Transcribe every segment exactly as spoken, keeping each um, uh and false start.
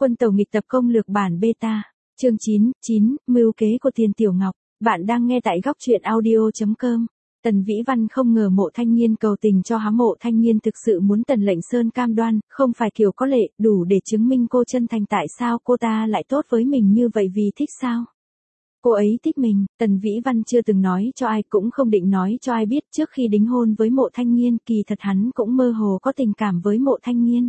Quân tàu nghịch tập công lược bản beta. Chương chín, chín, mưu kế của Tiền Tiểu Ngọc. Bạn đang nghe tại góc truyện audio chấm com. Tần Vĩ Văn không ngờ Mộ Thanh Nghiên cầu tình cho hắn. Mộ Thanh Nghiên thực sự muốn Tần Lệnh Sơn cam đoan, không phải kiểu có lệ, đủ để chứng minh cô chân thành. Tại sao cô ta lại tốt với mình như vậy, vì thích sao? Cô ấy thích mình. Tần Vĩ Văn chưa từng nói cho ai, cũng không định nói cho ai biết. Trước khi đính hôn với Mộ Thanh Nghiên, kỳ thật hắn cũng mơ hồ có tình cảm với Mộ Thanh Nghiên.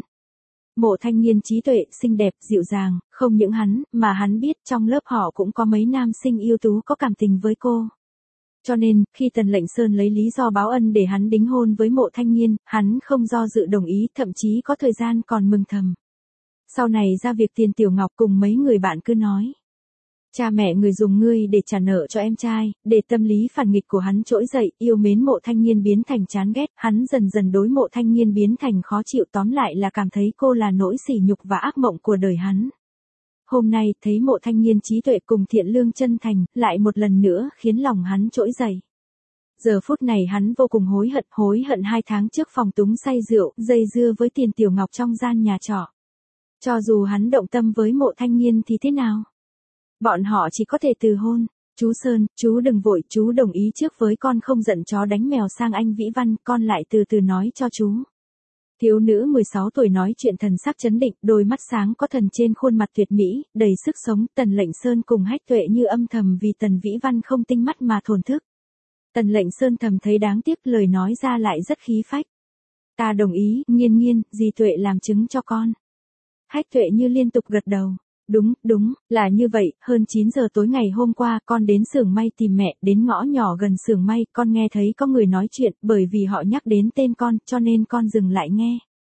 Mộ Thanh Nghiên trí tuệ, xinh đẹp, dịu dàng, không những hắn, mà hắn biết trong lớp họ cũng có mấy nam sinh ưu tú có cảm tình với cô. Cho nên, khi Tần Lệnh Sơn lấy lý do báo ân để hắn đính hôn với Mộ Thanh Nghiên, hắn không do dự đồng ý, thậm chí có thời gian còn mừng thầm. Sau này ra việc Tiền Tiểu Ngọc cùng mấy người bạn cứ nói: cha mẹ người dùng ngươi để trả nợ cho em trai, để tâm lý phản nghịch của hắn trỗi dậy, yêu mến Mộ Thanh Nghiên biến thành chán ghét, hắn dần dần đối Mộ Thanh Nghiên biến thành khó chịu, tóm lại là cảm thấy cô là nỗi sỉ nhục và ác mộng của đời hắn. Hôm nay, thấy Mộ Thanh Nghiên trí tuệ cùng thiện lương chân thành, lại một lần nữa khiến lòng hắn trỗi dậy. Giờ phút này hắn vô cùng hối hận, hối hận hai tháng trước phòng túng say rượu, dây dưa với Tiền Tiểu Ngọc trong gian nhà trọ. Cho dù hắn động tâm với Mộ Thanh Nghiên thì thế nào? Bọn họ chỉ có thể từ hôn. Chú Sơn, chú đừng vội, chú đồng ý trước với con không giận chó đánh mèo. Sang anh Vĩ Văn, con lại từ từ nói cho chú. Thiếu nữ mười sáu tuổi nói chuyện thần sắc chấn định, đôi mắt sáng có thần trên khuôn mặt tuyệt mỹ, đầy sức sống. Tần Lệnh Sơn cùng Hách Tuệ Như âm thầm vì Tần Vĩ Văn không tinh mắt mà thổn thức. Tần Lệnh Sơn thầm thấy đáng tiếc, lời nói ra lại rất khí phách. Ta đồng ý, Nghiên Nghiên, dì Tuệ làm chứng cho con. Hách Tuệ Như liên tục gật đầu. Đúng, đúng, là như vậy. Hơn chín giờ tối ngày hôm qua, con đến xưởng may tìm mẹ, đến ngõ nhỏ gần xưởng may, con nghe thấy có người nói chuyện, bởi vì họ nhắc đến tên con, cho nên con dừng lại nghe.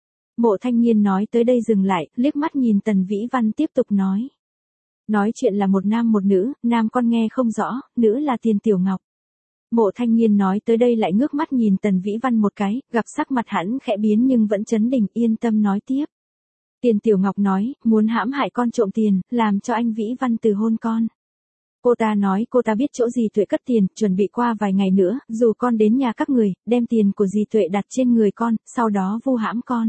Mộ Thanh Nghiên nói tới đây dừng lại, liếc mắt nhìn Tần Vĩ Văn tiếp tục nói. Nói chuyện là một nam một nữ, nam con nghe không rõ, nữ là Tiền Tiểu Ngọc. Mộ Thanh Nghiên nói tới đây lại ngước mắt nhìn Tần Vĩ Văn một cái, gặp sắc mặt hắn khẽ biến nhưng vẫn trấn định, yên tâm nói tiếp. Tiền Tiểu Ngọc nói, muốn hãm hại con trộm tiền, làm cho anh Vĩ Văn từ hôn con. Cô ta nói cô ta biết chỗ dì Tuệ cất tiền, chuẩn bị qua vài ngày nữa, dù con đến nhà các người, đem tiền của dì Tuệ đặt trên người con, sau đó vu hãm con.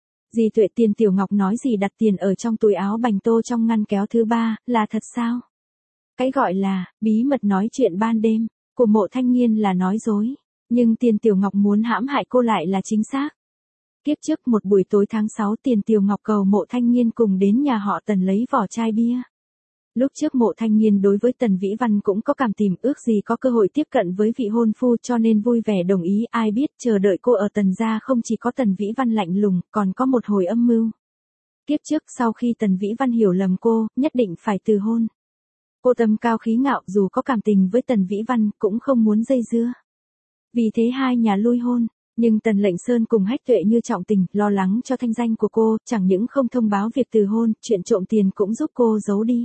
Dì Tuệ. Tiền Tiểu Ngọc nói dì đặt tiền ở trong túi áo bành tô trong ngăn kéo thứ ba, là thật sao? Cái gọi là, bí mật nói chuyện ban đêm, của Mộ Thanh Nghiên là nói dối, nhưng Tiền Tiểu Ngọc muốn hãm hại cô lại là chính xác. Kiếp trước một buổi tối tháng sáu, Tiền Tiểu Ngọc cầu Mộ Thanh Nghiên cùng đến nhà họ Tần lấy vỏ chai bia. Lúc trước Mộ Thanh Nghiên đối với Tần Vĩ Văn cũng có cảm tình, ước gì có cơ hội tiếp cận với vị hôn phu, cho nên vui vẻ đồng ý. Ai biết chờ đợi cô ở Tần gia không chỉ có Tần Vĩ Văn lạnh lùng, còn có một hồi âm mưu. Kiếp trước sau khi Tần Vĩ Văn hiểu lầm cô, nhất định phải từ hôn. Cô tâm cao khí ngạo, dù có cảm tình với Tần Vĩ Văn cũng không muốn dây dưa. Vì thế hai nhà lui hôn. Nhưng Tần Lệnh Sơn cùng Hách Tuệ Như trọng tình, lo lắng cho thanh danh của cô, chẳng những không thông báo việc từ hôn, chuyện trộm tiền cũng giúp cô giấu đi.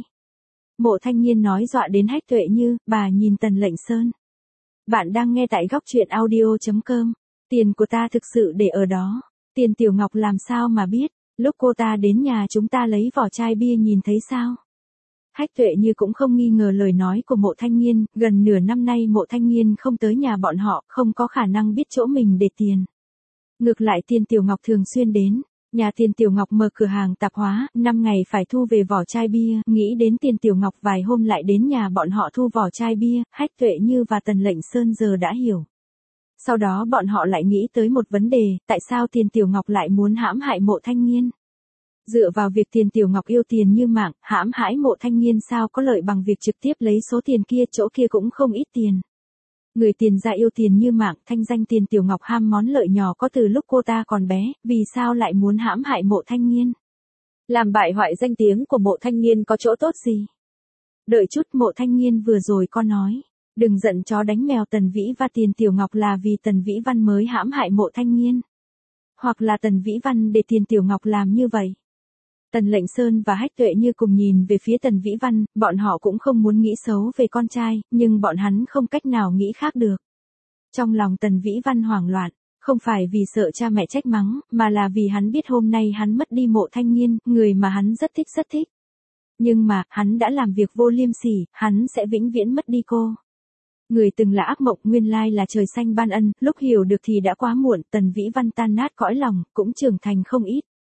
Mộ Thanh Nghiên nói dọa đến Hách Tuệ Như, bà nhìn Tần Lệnh Sơn. Bạn đang nghe tại góc truyện audio chấm com. Tiền của ta thực sự để ở đó. Tiền Tiểu Ngọc làm sao mà biết, lúc cô ta đến nhà chúng ta lấy vỏ chai bia nhìn thấy sao? Hách Tuệ Như cũng không nghi ngờ lời nói của Mộ Thanh Nghiên, gần nửa năm nay Mộ Thanh Nghiên không tới nhà bọn họ, không có khả năng biết chỗ mình để tiền. Ngược lại Tiền Tiểu Ngọc thường xuyên đến, nhà Tiền Tiểu Ngọc mở cửa hàng tạp hóa, năm ngày phải thu về vỏ chai bia, nghĩ đến Tiền Tiểu Ngọc vài hôm lại đến nhà bọn họ thu vỏ chai bia, Hách Tuệ Như và Tần Lệnh Sơn giờ đã hiểu. Sau đó bọn họ lại nghĩ tới một vấn đề, tại sao Tiền Tiểu Ngọc lại muốn hãm hại Mộ Thanh Nghiên? Dựa vào việc Tiền Tiểu Ngọc yêu tiền như mạng, hãm hãi Mộ Thanh Nghiên sao có lợi bằng việc trực tiếp lấy số tiền kia, chỗ kia cũng không ít tiền. Người Tiền gia yêu tiền như mạng, thanh danh Tiền Tiểu Ngọc ham món lợi nhỏ có từ lúc cô ta còn bé, vì sao lại muốn hãm hại Mộ Thanh Nghiên? Làm bại hoại danh tiếng của Mộ Thanh Nghiên có chỗ tốt gì? Đợi chút, Mộ Thanh Nghiên vừa rồi con nói, đừng giận chó đánh mèo. Tần Vĩ và Tiền Tiểu Ngọc là vì Tần Vĩ Văn mới hãm hại Mộ Thanh Nghiên, hoặc là Tần Vĩ Văn để Tiền Tiểu Ngọc làm như vậy? Tần Lệnh Sơn và Hách Tuệ Như cùng nhìn về phía Tần Vĩ Văn, bọn họ cũng không muốn nghĩ xấu về con trai, nhưng bọn hắn không cách nào nghĩ khác được. Trong lòng Tần Vĩ Văn hoảng loạn, không phải vì sợ cha mẹ trách mắng, mà là vì hắn biết hôm nay hắn mất đi Mộ Thanh Nghiên, người mà hắn rất thích rất thích. Nhưng mà, hắn đã làm việc vô liêm sỉ, hắn sẽ vĩnh viễn mất đi cô. Người từng là ác mộng nguyên lai là trời xanh ban ân, lúc hiểu được thì đã quá muộn. Tần Vĩ Văn tan nát cõi lòng, cũng trưởng thành không ít.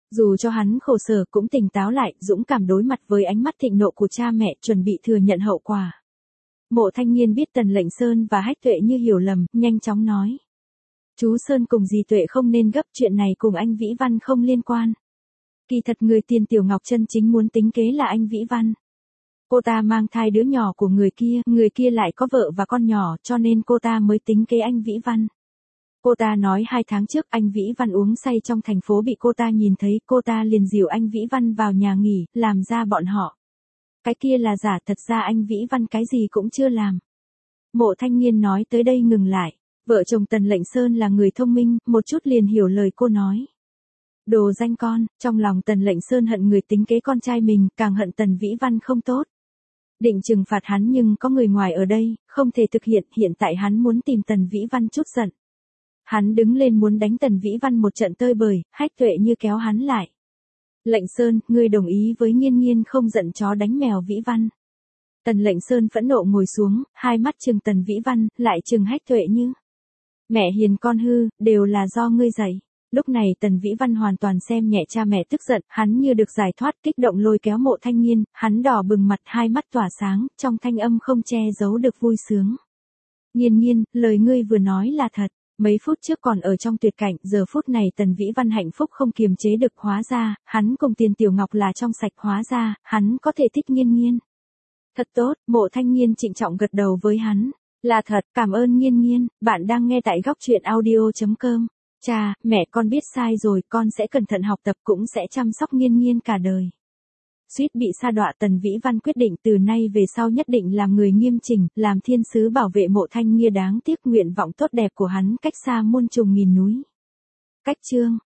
Dù cho hắn khổ sở cũng tỉnh táo lại, dũng cảm đối mặt với ánh mắt thịnh nộ của cha mẹ, chuẩn bị thừa nhận hậu quả. Mộ Thanh Nghiên biết Tần Lệnh Sơn và Hách Tuệ Như hiểu lầm, nhanh chóng nói. Chú Sơn cùng dì Tuệ không nên gấp, chuyện này cùng anh Vĩ Văn không liên quan. Kỳ thật người tiền Tiểu Ngọc chân chính muốn tính kế là anh Vĩ Văn. Cô ta mang thai đứa nhỏ của người kia, người kia lại có vợ và con nhỏ, cho nên cô ta mới tính kế anh Vĩ Văn. Cô ta nói hai tháng trước anh Vĩ Văn uống say trong thành phố bị cô ta nhìn thấy, cô ta liền dìu anh Vĩ Văn vào nhà nghỉ, làm ra bọn họ. Cái kia là giả, thật ra anh Vĩ Văn cái gì cũng chưa làm. Mộ Thanh Nghiên nói tới đây ngừng lại. Vợ chồng Tần Lệnh Sơn là người thông minh, một chút liền hiểu lời cô nói. Đồ danh con, trong lòng Tần Lệnh Sơn hận người tính kế con trai mình, càng hận Tần Vĩ Văn không tốt. Định trừng phạt hắn nhưng có người ngoài ở đây, không thể thực hiện, hiện tại hắn muốn tìm Tần Vĩ Văn chút giận. Hắn đứng lên muốn đánh Tần Vĩ Văn một trận tơi bời, Hách Tuệ Như kéo hắn lại. Lệnh Sơn, ngươi đồng ý với Nghiên Nghiên không giận chó đánh mèo Vĩ Văn. Tần Lệnh Sơn phẫn nộ ngồi xuống, hai mắt trừng Tần Vĩ Văn, lại trừng Hách Tuệ Như. Mẹ hiền con hư, đều là do ngươi dạy. Lúc này Tần Vĩ Văn hoàn toàn xem nhẹ cha mẹ tức giận, hắn như được giải thoát, kích động lôi kéo Mộ Thanh Nghiên, hắn đỏ bừng mặt, hai mắt tỏa sáng, trong thanh âm không che giấu được vui sướng. Nghiên Nghiên, lời ngươi vừa nói là thật. Mấy phút trước còn ở trong tuyệt cảnh, giờ phút này Tần Vĩ Văn hạnh phúc không kiềm chế được, hóa ra, hắn cùng Tiền Tiểu Ngọc là trong sạch, hóa ra, hắn có thể thích Nghiên Nghiên. Thật tốt, Mộ Thanh Nghiên trịnh trọng gật đầu với hắn. Là thật, cảm ơn Nghiên Nghiên, bạn đang nghe tại góc truyện audio chấm com. Cha, mẹ con biết sai rồi, con sẽ cẩn thận học tập cũng sẽ chăm sóc Nghiên Nghiên cả đời. Suýt bị sa đọa, Tần Vĩ Văn quyết định từ nay về sau nhất định làm người nghiêm chỉnh, làm thiên sứ bảo vệ Mộ Thanh Nghiên, đáng tiếc nguyện vọng tốt đẹp của hắn cách xa muôn trùng nghìn núi. Cách chương